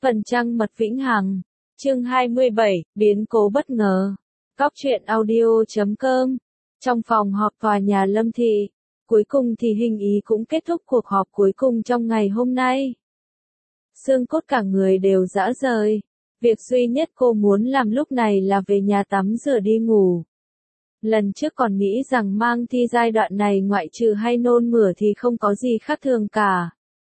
Phần trăng mật vĩnh hằng. Chương 27, biến cố bất ngờ. Cóc truyện audio.com. Trong phòng họp tòa nhà Lâm Thị, cuối cùng thì Hình Ý cũng kết thúc cuộc họp cuối cùng trong ngày hôm nay. Xương cốt cả người đều rã rời. Việc duy nhất cô muốn làm lúc này là về nhà tắm rửa đi ngủ. Lần trước còn nghĩ rằng mang thi giai đoạn này ngoại trừ hay nôn mửa thì không có gì khác thường cả.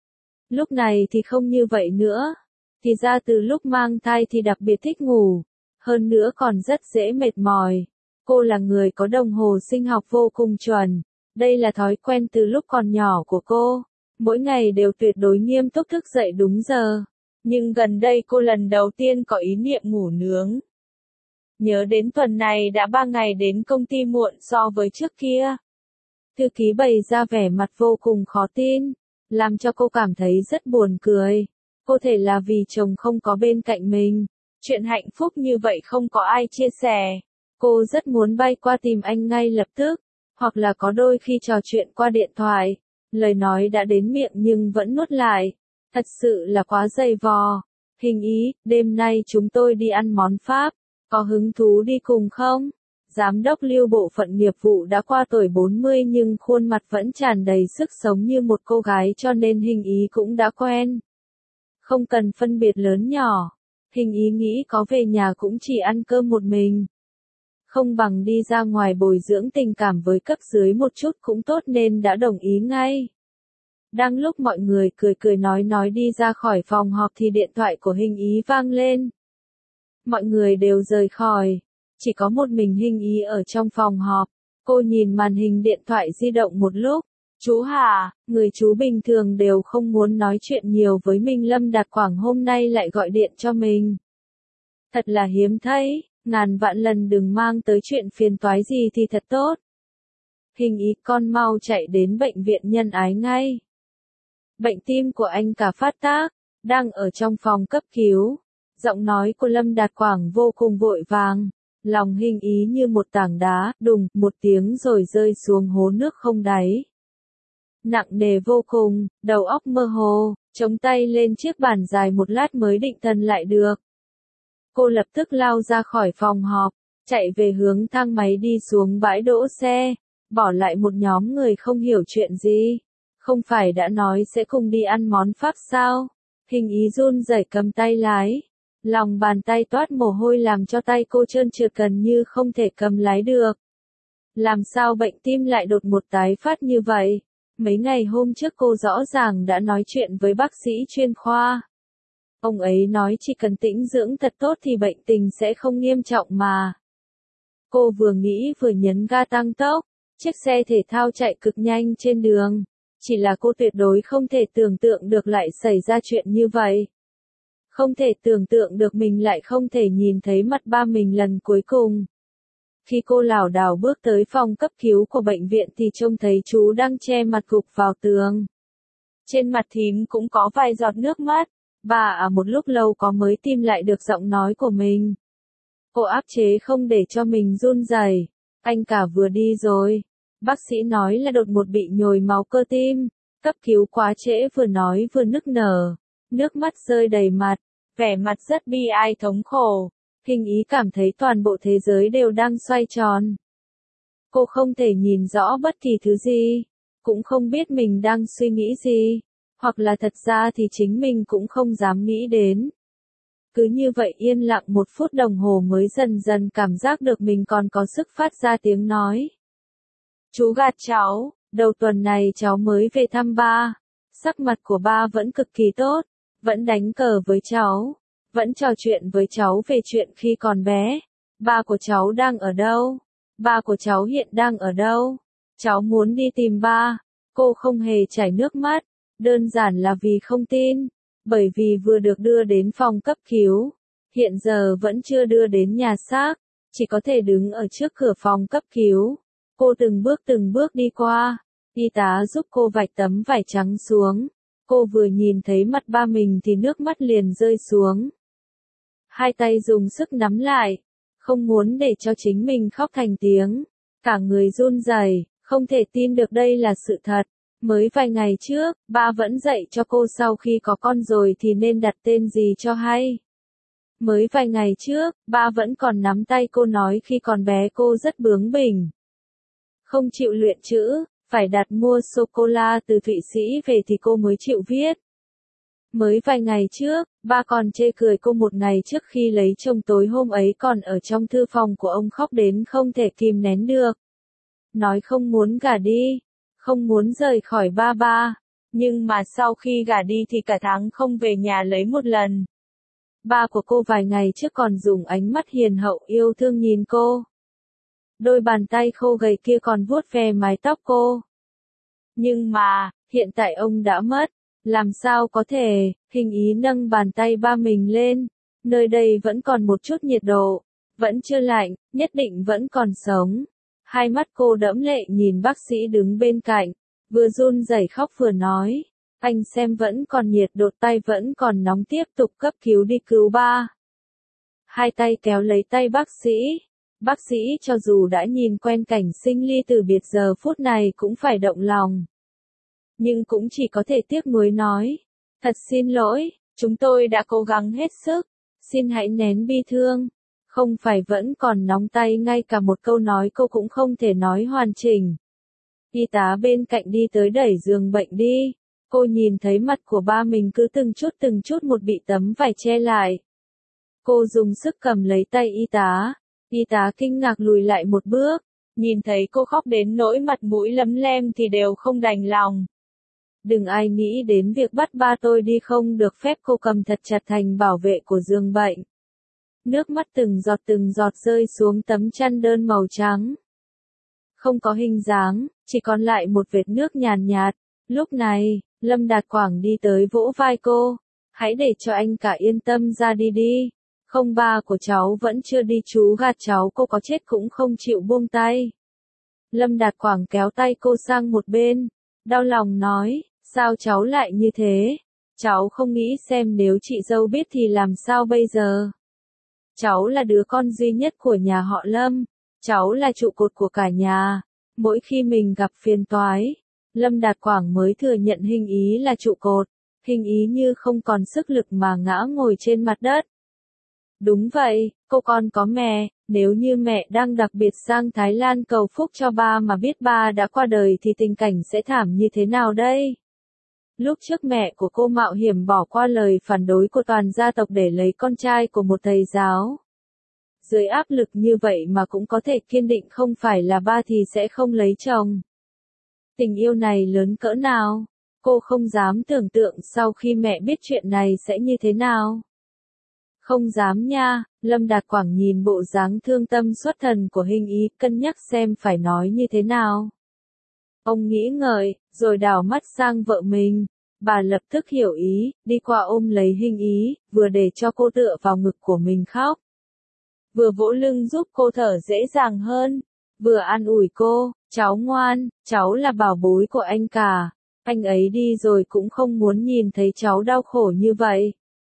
Lúc này thì không như vậy nữa. Thì ra từ lúc mang thai thì đặc biệt thích ngủ. Hơn nữa còn rất dễ mệt mỏi. Cô là người có đồng hồ sinh học vô cùng chuẩn. Đây là thói quen từ lúc còn nhỏ của cô. Mỗi ngày đều tuyệt đối nghiêm túc thức dậy đúng giờ. Nhưng gần đây cô lần đầu tiên có ý niệm ngủ nướng. Nhớ đến tuần này đã 3 ngày đến công ty muộn so với trước kia. Thư ký bày ra vẻ mặt vô cùng khó tin, làm cho cô cảm thấy rất buồn cười. Có thể là vì chồng không có bên cạnh mình. Chuyện hạnh phúc như vậy không có ai chia sẻ. Cô rất muốn bay qua tìm anh ngay lập tức. Hoặc là có đôi khi trò chuyện qua điện thoại. Lời nói đã đến miệng nhưng vẫn nuốt lại. Thật sự là quá dày vò. Hình Ý, đêm nay chúng tôi đi ăn món Pháp. Có hứng thú đi cùng không? Giám đốc Lưu bộ phận nghiệp vụ đã qua tuổi 40 nhưng khuôn mặt vẫn tràn đầy sức sống như một cô gái cho nên Hình Ý cũng đã quen. Không cần phân biệt lớn nhỏ. Hình Ý nghĩ có về nhà cũng chỉ ăn cơm một mình. Không bằng đi ra ngoài bồi dưỡng tình cảm với cấp dưới một chút cũng tốt nên đã đồng ý ngay. Đang lúc mọi người cười cười nói đi ra khỏi phòng họp thì điện thoại của Hình Ý vang lên. Mọi người đều rời khỏi. Chỉ có một mình Hình Ý ở trong phòng họp. Cô nhìn màn hình điện thoại di động một lúc. Chú hả, người chú bình thường đều không muốn nói chuyện nhiều với mình. Lâm Đạt Quảng hôm nay lại gọi điện cho mình. Thật là hiếm thấy, ngàn vạn lần đừng mang tới chuyện phiền toái gì thì thật tốt. Hình Ý, con mau chạy đến bệnh viện Nhân Ái ngay. Bệnh tim của anh cả phát tác, đang ở trong phòng cấp cứu. Giọng nói của Lâm Đạt Quảng vô cùng vội vàng. Lòng Hình Ý như một tảng đá, đùng, một tiếng rồi rơi xuống hố nước không đáy. Nặng nề vô cùng, đầu óc mơ hồ, chống tay lên chiếc bàn dài một lát mới định thần lại được. Cô lập tức lao ra khỏi phòng họp, chạy về hướng thang máy đi xuống bãi đỗ xe, bỏ lại một nhóm người không hiểu chuyện gì. Không phải đã nói sẽ cùng đi ăn món Pháp sao? Hình Ý run rẩy cầm tay lái. Lòng bàn tay toát mồ hôi làm cho tay cô trơn trượt gần như không thể cầm lái được. Làm sao bệnh tim lại đột ngột tái phát như vậy? Mấy ngày hôm trước cô rõ ràng đã nói chuyện với bác sĩ chuyên khoa. Ông ấy nói chỉ cần tĩnh dưỡng thật tốt thì bệnh tình sẽ không nghiêm trọng mà. Cô vừa nghĩ vừa nhấn ga tăng tốc, chiếc xe thể thao chạy cực nhanh trên đường. Chỉ là cô tuyệt đối không thể tưởng tượng được lại xảy ra chuyện như vậy. Không thể tưởng tượng được mình lại không thể nhìn thấy mặt ba mình lần cuối cùng. Khi cô lảo đảo bước tới phòng cấp cứu của bệnh viện thì trông thấy chú đang che mặt gục vào tường. Trên mặt thím cũng có vài giọt nước mắt, và một lúc lâu có mới tìm lại được giọng nói của mình. Cô áp chế không để cho mình run rẩy. Anh cả vừa đi rồi. Bác sĩ nói là đột ngột bị nhồi máu cơ tim. Cấp cứu quá trễ, vừa nói vừa nức nở. Nước mắt rơi đầy mặt. Vẻ mặt rất bi ai thống khổ. Hình Ý cảm thấy toàn bộ thế giới đều đang xoay tròn. Cô không thể nhìn rõ bất kỳ thứ gì. Cũng không biết mình đang suy nghĩ gì. Hoặc là thật ra thì chính mình cũng không dám nghĩ đến. Cứ như vậy yên lặng 1 phút đồng hồ mới dần dần cảm giác được mình còn có sức phát ra tiếng nói. Chú gạt cháu, đầu tuần này cháu mới về thăm ba. Sắc mặt của ba vẫn cực kỳ tốt. Vẫn đánh cờ với cháu. Vẫn trò chuyện với cháu về chuyện khi còn bé. Ba của cháu đang ở đâu? Ba của cháu hiện đang ở đâu? Cháu muốn đi tìm ba. Cô không hề chảy nước mắt. Đơn giản là vì không tin. Bởi vì vừa được đưa đến phòng cấp cứu. Hiện giờ vẫn chưa đưa đến nhà xác. Chỉ có thể đứng ở trước cửa phòng cấp cứu. Cô từng bước đi qua. Y tá giúp cô vạch tấm vải trắng xuống. Cô vừa nhìn thấy mặt ba mình thì nước mắt liền rơi xuống. Hai tay dùng sức nắm lại. Không muốn để cho chính mình khóc thành tiếng. Cả người run rẩy, không thể tin được đây là sự thật. Mới vài ngày trước, ba vẫn dạy cho cô sau khi có con rồi thì nên đặt tên gì cho hay. Mới vài ngày trước, ba vẫn còn nắm tay cô nói khi còn bé cô rất bướng bỉnh. Không chịu luyện chữ, phải đặt mua sô-cô-la từ Thụy Sĩ về thì cô mới chịu viết. Mới vài ngày trước, ba còn chê cười cô một ngày trước khi lấy chồng tối hôm ấy còn ở trong thư phòng của ông khóc đến không thể kìm nén được. Nói không muốn gả đi, không muốn rời khỏi ba. Nhưng mà sau khi gả đi thì cả tháng không về nhà lấy một lần. Ba của cô vài ngày trước còn dùng ánh mắt hiền hậu yêu thương nhìn cô. Đôi bàn tay khô gầy kia còn vuốt ve mái tóc cô. Nhưng mà, hiện tại ông đã mất. Làm sao có thể, Hình Ý nâng bàn tay ba mình lên. Nơi đây vẫn còn một chút nhiệt độ. Vẫn chưa lạnh, nhất định vẫn còn sống. Hai mắt cô đẫm lệ nhìn bác sĩ đứng bên cạnh. Vừa run rẩy khóc vừa nói. Anh xem vẫn còn nhiệt độ, tay vẫn còn nóng, tiếp tục cấp cứu đi cứu ba. Hai tay kéo lấy tay bác sĩ. Bác sĩ cho dù đã nhìn quen cảnh sinh ly từ biệt giờ phút này cũng phải động lòng. Nhưng cũng chỉ có thể tiếc nuối nói. Thật xin lỗi, chúng tôi đã cố gắng hết sức. Xin hãy nén bi thương. Không phải vẫn còn nóng tay, ngay cả một câu nói cô cũng không thể nói hoàn chỉnh. Y tá bên cạnh đi tới đẩy giường bệnh đi. Cô nhìn thấy mặt của ba mình cứ từng chút một bị tấm vải che lại. Cô dùng sức cầm lấy tay y tá. Y tá kinh ngạc lùi lại một bước. Nhìn thấy cô khóc đến nỗi mặt mũi lấm lem thì đều không đành lòng. Đừng ai nghĩ đến việc bắt ba tôi đi, không được phép, cô cầm thật chặt thành bảo vệ của giường bệnh. Nước mắt từng giọt rơi xuống tấm chăn đơn màu trắng. Không có hình dáng, chỉ còn lại một vệt nước nhàn nhạt. Lúc này, Lâm Đạt Quảng đi tới vỗ vai cô. Hãy để cho anh cả yên tâm ra đi. Không, ba của cháu vẫn chưa đi, chú gạt cháu, cô có chết cũng không chịu buông tay. Lâm Đạt Quảng kéo tay cô sang một bên. Đau lòng nói, sao cháu lại như thế? Cháu không nghĩ xem nếu chị dâu biết thì làm sao bây giờ? Cháu là đứa con duy nhất của nhà họ Lâm. Cháu là trụ cột của cả nhà. Mỗi khi mình gặp phiền toái, Lâm Đạt Quảng mới thừa nhận Hình Ý là trụ cột. Hình Ý như không còn sức lực mà ngã ngồi trên mặt đất. Đúng vậy, cô còn có mẹ. Nếu như mẹ đang đặc biệt sang Thái Lan cầu phúc cho ba mà biết ba đã qua đời thì tình cảnh sẽ thảm như thế nào đây? Lúc trước mẹ của cô mạo hiểm bỏ qua lời phản đối của toàn gia tộc để lấy con trai của một thầy giáo. Dưới áp lực như vậy mà cũng có thể kiên định không phải là ba thì sẽ không lấy chồng. Tình yêu này lớn cỡ nào? Cô không dám tưởng tượng sau khi mẹ biết chuyện này sẽ như thế nào. Không dám nha. Lâm Đạt Quảng nhìn bộ dáng thương tâm xuất thần của Hình Ý, cân nhắc xem phải nói như thế nào. Ông nghĩ ngợi, rồi đảo mắt sang vợ mình. Bà lập tức hiểu ý, đi qua ôm lấy Hình Ý, vừa để cho cô tựa vào ngực của mình khóc. Vừa vỗ lưng giúp cô thở dễ dàng hơn. Vừa an ủi cô, cháu ngoan, cháu là bảo bối của anh cả. Anh ấy đi rồi cũng không muốn nhìn thấy cháu đau khổ như vậy.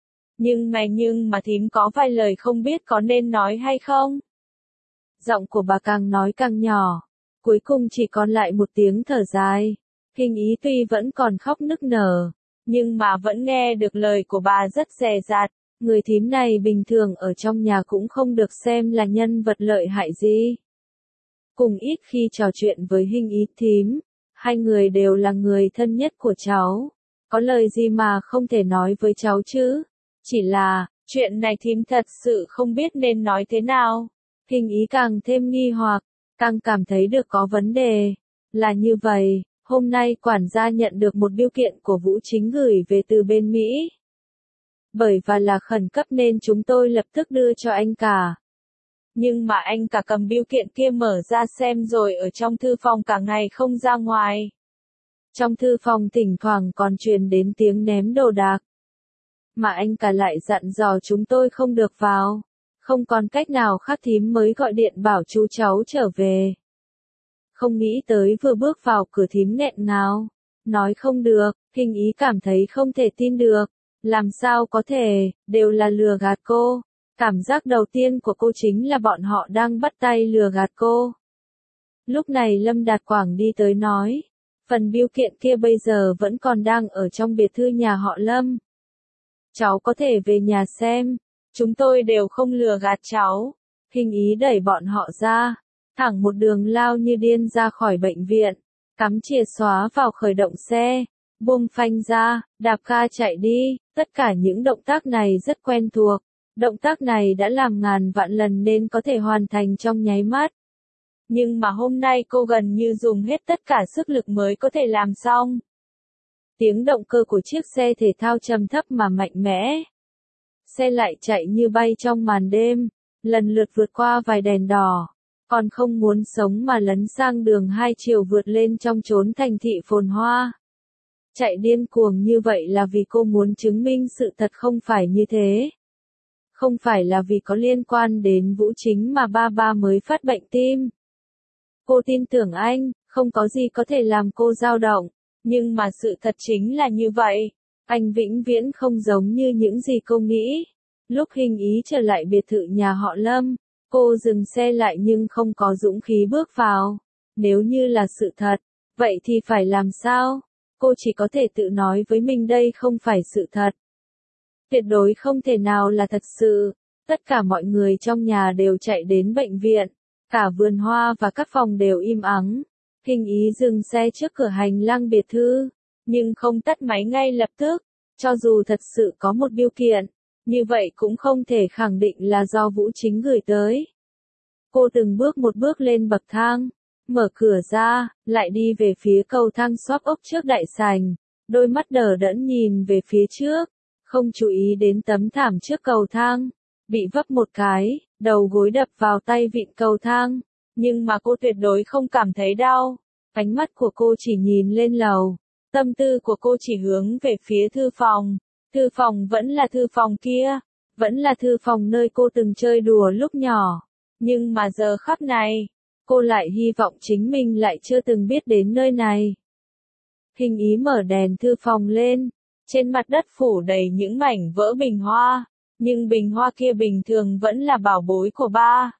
Nhưng mà thím có vài lời không biết có nên nói hay không? Giọng của bà càng nói càng nhỏ. Cuối cùng chỉ còn lại một tiếng thở dài. Hình Ý tuy vẫn còn khóc nức nở, nhưng mà vẫn nghe được lời của bà rất dè dặt. Người thím này bình thường ở trong nhà cũng không được xem là nhân vật lợi hại gì. Cùng ít khi trò chuyện với Hình Ý thím, hai người đều là người thân nhất của cháu. Có lời gì mà không thể nói với cháu chứ? Chỉ là, chuyện này thím thật sự không biết nên nói thế nào. Hình Ý càng thêm nghi hoặc, càng cảm thấy được có vấn đề. Là như vậy, hôm nay quản gia nhận được một bưu kiện của Vũ Chính gửi về từ bên Mỹ. Bởi và là khẩn cấp nên chúng tôi lập tức đưa cho anh cả. Nhưng mà anh cả cầm bưu kiện kia mở ra xem rồi ở trong thư phòng cả ngày không ra ngoài. Trong thư phòng thỉnh thoảng còn truyền đến tiếng ném đồ đạc. Mà anh cả lại dặn dò chúng tôi không được vào. Không còn cách nào khác thím mới gọi điện bảo chú cháu trở về. Không nghĩ tới vừa bước vào cửa thím nghẹn ngào. Nói không được, Hình Ý cảm thấy không thể tin được. Làm sao có thể, đều là lừa gạt cô. Cảm giác đầu tiên của cô chính là bọn họ đang bắt tay lừa gạt cô. Lúc này Lâm Đạt Quảng đi tới nói. Phần bưu kiện kia bây giờ vẫn còn đang ở trong biệt thự nhà họ Lâm. Cháu có thể về nhà xem. Chúng tôi đều không lừa gạt cháu. Hình ý đẩy bọn họ ra, thẳng một đường lao như điên ra khỏi bệnh viện, cắm chìa xóa vào khởi động xe, buông phanh ra, đạp ga chạy đi. Tất cả những động tác này rất quen thuộc. Động tác này đã làm ngàn vạn lần nên có thể hoàn thành trong nháy mắt. Nhưng mà hôm nay cô gần như dùng hết tất cả sức lực mới có thể làm xong. Tiếng động cơ của chiếc xe thể thao trầm thấp mà mạnh mẽ. Xe lại chạy như bay trong màn đêm, lần lượt vượt qua vài đèn đỏ. Còn không muốn sống mà lấn sang đường hai chiều vượt lên trong chốn thành thị phồn hoa. Chạy điên cuồng như vậy là vì cô muốn chứng minh sự thật không phải như thế. Không phải là vì có liên quan đến Vũ Chính mà ba mới phát bệnh tim. Cô tin tưởng anh, không có gì có thể làm cô dao động. Nhưng mà sự thật chính là như vậy. Anh vĩnh viễn không giống như những gì cô nghĩ. Lúc Hình Ý trở lại biệt thự nhà họ Lâm, cô dừng xe lại nhưng không có dũng khí bước vào. Nếu như là sự thật, vậy thì phải làm sao? Cô chỉ có thể tự nói với mình đây không phải sự thật. Tuyệt đối không thể nào là thật sự. Tất cả mọi người trong nhà đều chạy đến bệnh viện. Cả vườn hoa và các phòng đều im ắng. Hình Ý dừng xe trước cửa hành lang biệt thự, nhưng không tắt máy ngay lập tức. Cho dù thật sự có một bưu kiện, như vậy cũng không thể khẳng định là do Vũ Chính gửi tới. Cô từng bước một bước lên bậc thang, mở cửa ra, lại đi về phía cầu thang xóp ốc trước đại sảnh, đôi mắt đờ đẫn nhìn về phía trước, không chú ý đến tấm thảm trước cầu thang, bị vấp một cái, đầu gối đập vào tay vịn cầu thang, nhưng mà cô tuyệt đối không cảm thấy đau, ánh mắt của cô chỉ nhìn lên lầu, tâm tư của cô chỉ hướng về phía thư phòng vẫn là thư phòng kia, vẫn là thư phòng nơi cô từng chơi đùa lúc nhỏ, nhưng mà giờ khắc này, cô lại hy vọng chính mình lại chưa từng biết đến nơi này. Hình Ý mở đèn thư phòng lên, trên mặt đất phủ đầy những mảnh vỡ bình hoa, nhưng bình hoa kia bình thường vẫn là bảo bối của ba.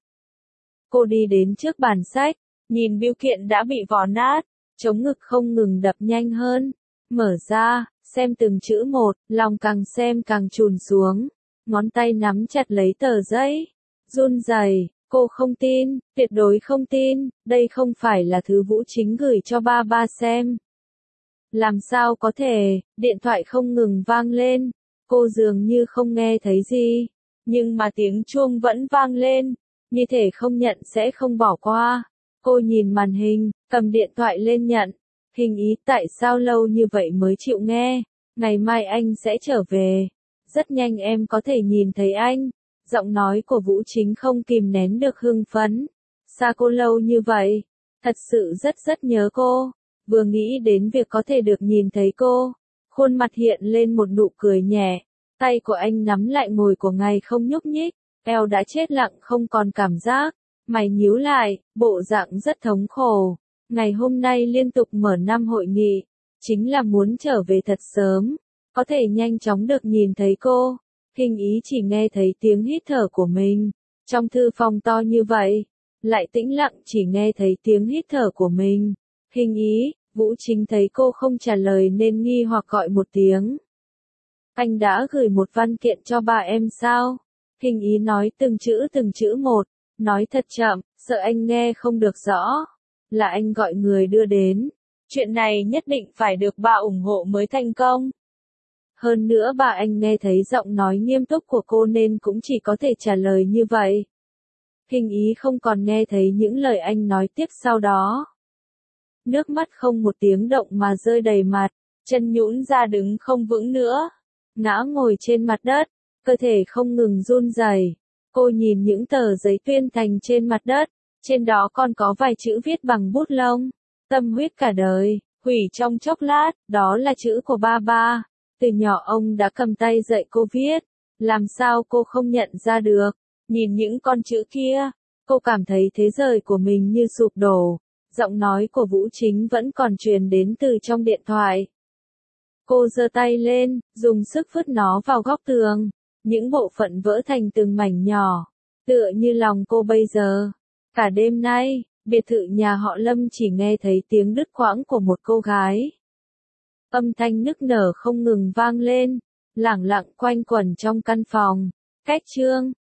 Cô đi đến trước bàn sách, nhìn bưu kiện đã bị vò nát, chống ngực không ngừng đập nhanh hơn, mở ra, xem từng chữ một, lòng càng xem càng chùn xuống, ngón tay nắm chặt lấy tờ giấy, run rẩy. Cô không tin, tuyệt đối không tin, đây không phải là thứ Vũ Chính gửi cho ba xem. Làm sao có thể, điện thoại không ngừng vang lên, cô dường như không nghe thấy gì, nhưng mà tiếng chuông vẫn vang lên, như thể không nhận sẽ không bỏ qua. Cô nhìn màn hình, cầm điện thoại lên nhận, Hình Ý tại sao lâu như vậy mới chịu nghe, ngày mai anh sẽ trở về, rất nhanh em có thể nhìn thấy anh. Giọng nói của Vũ Chính không kìm nén được hưng phấn. Xa cô lâu như vậy, thật sự rất nhớ cô. Vừa nghĩ đến việc có thể được nhìn thấy cô, khuôn mặt hiện lên một nụ cười nhẹ. Tay của anh nắm lại ngồi của ngày không nhúc nhích, eo đã chết lặng không còn cảm giác. Mày nhíu lại, bộ dạng rất thống khổ. Ngày hôm nay liên tục mở 5 hội nghị, chính là muốn trở về thật sớm, có thể nhanh chóng được nhìn thấy cô. Hình Ý chỉ nghe thấy tiếng hít thở của mình. Trong thư phòng to như vậy, lại tĩnh lặng chỉ nghe thấy tiếng hít thở của mình. Hình Ý, Vũ Chính thấy cô không trả lời nên nghi hoặc gọi một tiếng. Anh đã gửi một văn kiện cho bà em sao? Hình Ý nói từng chữ một, nói thật chậm, sợ anh nghe không được rõ. Là anh gọi người đưa đến. Chuyện này nhất định phải được bà ủng hộ mới thành công. Hơn nữa bà anh nghe thấy giọng nói nghiêm túc của cô nên cũng chỉ có thể trả lời như vậy. Hình Ý không còn nghe thấy những lời anh nói tiếp sau đó. Nước mắt không một tiếng động mà rơi đầy mặt, chân nhũn ra đứng không vững nữa, ngã ngồi trên mặt đất, cơ thể không ngừng run rẩy. Cô nhìn những tờ giấy tuyên thành trên mặt đất, trên đó còn có vài chữ viết bằng bút lông, tâm huyết cả đời, hủy trong chốc lát, đó là chữ của ba. Từ nhỏ ông đã cầm tay dạy cô viết, làm sao cô không nhận ra được, nhìn những con chữ kia, cô cảm thấy thế giới của mình như sụp đổ, giọng nói của Vũ Chính vẫn còn truyền đến từ trong điện thoại. Cô giơ tay lên, dùng sức vứt nó vào góc tường, những bộ phận vỡ thành từng mảnh nhỏ, tựa như lòng cô bây giờ. Cả đêm nay, biệt thự nhà họ Lâm chỉ nghe thấy tiếng đứt quãng của một cô gái. Âm thanh nức nở không ngừng vang lên, lẳng lặng quanh quẩn trong căn phòng. Cách chương